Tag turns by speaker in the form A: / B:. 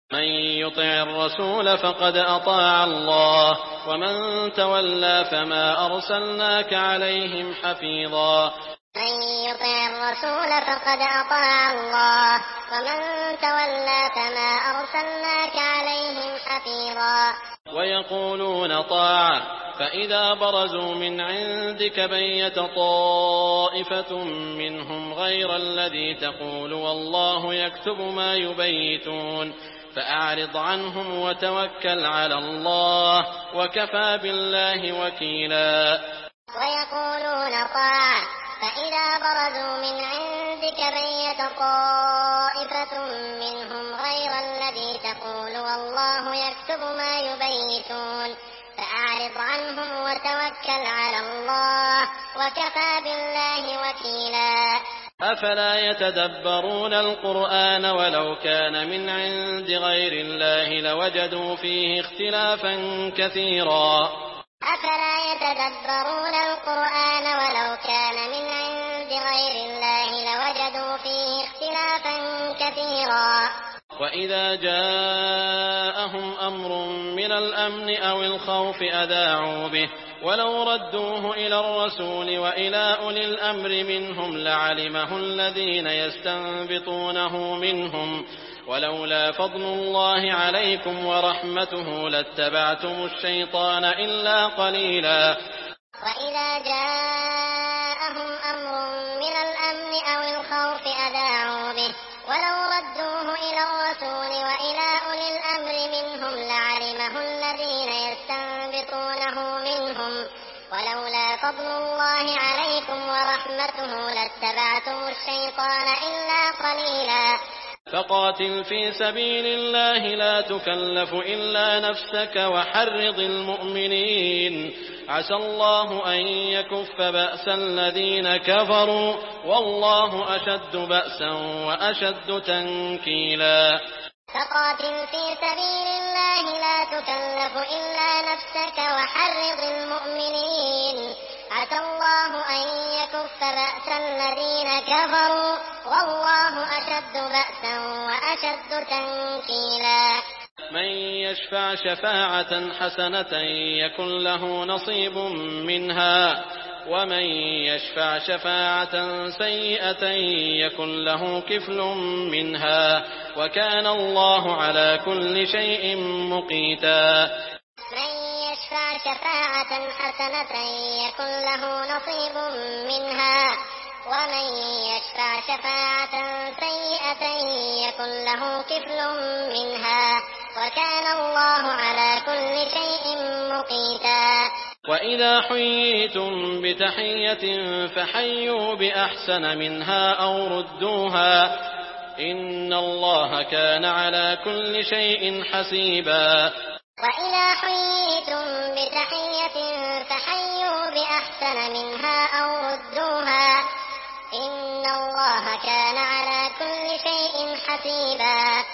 A: من يطع الرسول فقد أطاع الله ومن تولى فما أرسلناك عليهم حفيظا.
B: من يطع الرسول فقد أطاع الله ومن تولى فما أرسلناك عليهم حفيظا.
A: ويقولون طاعة فإذا برزوا من عندك بيت طائفة منهم غير الذي تقول والله يكتب ما يبيتون فأعرض عنهم وتوكل على الله وكفى بالله وكيلا.
B: ويقولون طاعة فإذا برزوا من عندك بيت طائفة منهم غير الذي تقول والله يكتب ما يبيتون فأعرض عنهم وتوكل على الله وكفى بالله وكيلا.
A: أفلا يتدبرون القرآن ولو كان من عند غير الله لوجدوا فيه اختلافا كثيرا.
B: أفلا يتدبرون القرآن ولو كان من عند غير الله لوجدوا فيه اختلافا كثيرا.
A: وإذا جاءهم أمر من الأمن أو الخوف أذاعوا به ولو ردوه إلى الرسول وإلى أولي الأمر منهم لعلمه الذين يستنبطونه منهم ولولا فضل الله عليكم ورحمته لاتبعتم الشيطان إلا قليلا.
B: وإذا جاءهم أمر من الأمن أو الخوف أذاعوا به ولو ردوه إلى الرسول وإلى أولي الأمر منهم لعلمه الذين يستنبطونه منهم ولولا فضل الله عليكم ورحمته لاتبعتم الشيطان إلا قليلا.
A: فقاتل في سبيل الله لا تكلف إلا نفسك وحرض المؤمنين عسى الله أن يكف بأس الذين كفروا والله أشد بأسا وأشد تنكيلا.
B: فقاتل في سبيل الله لا تكلف إلا نفسك وحرض المؤمنين عسى الله أن يكف بأس الذين كفروا والله أشد بأسا وأشد تنكيلا.
A: من يشفع شفاعة حسنة يكن له نصيب منها ومن يشفع شفاعة سيئة يكن له كفل منها وكان الله على كل شيء مقيتا.
B: من يشفع شفاعة حسنة يكن له نصيب منها ومن يشفع شفاعة سيئة يكن له كفل منها وكان الله على كل شيء مقيتا.
A: وإذا حييتم بتحية فحيوا بأحسن منها أو ردوها إن الله كان على كل شيء حسيبا.
B: وإذا حييتم بتحية فحيوا بأحسن منها أو ردوها إن الله كان على كل شيء حسيبا.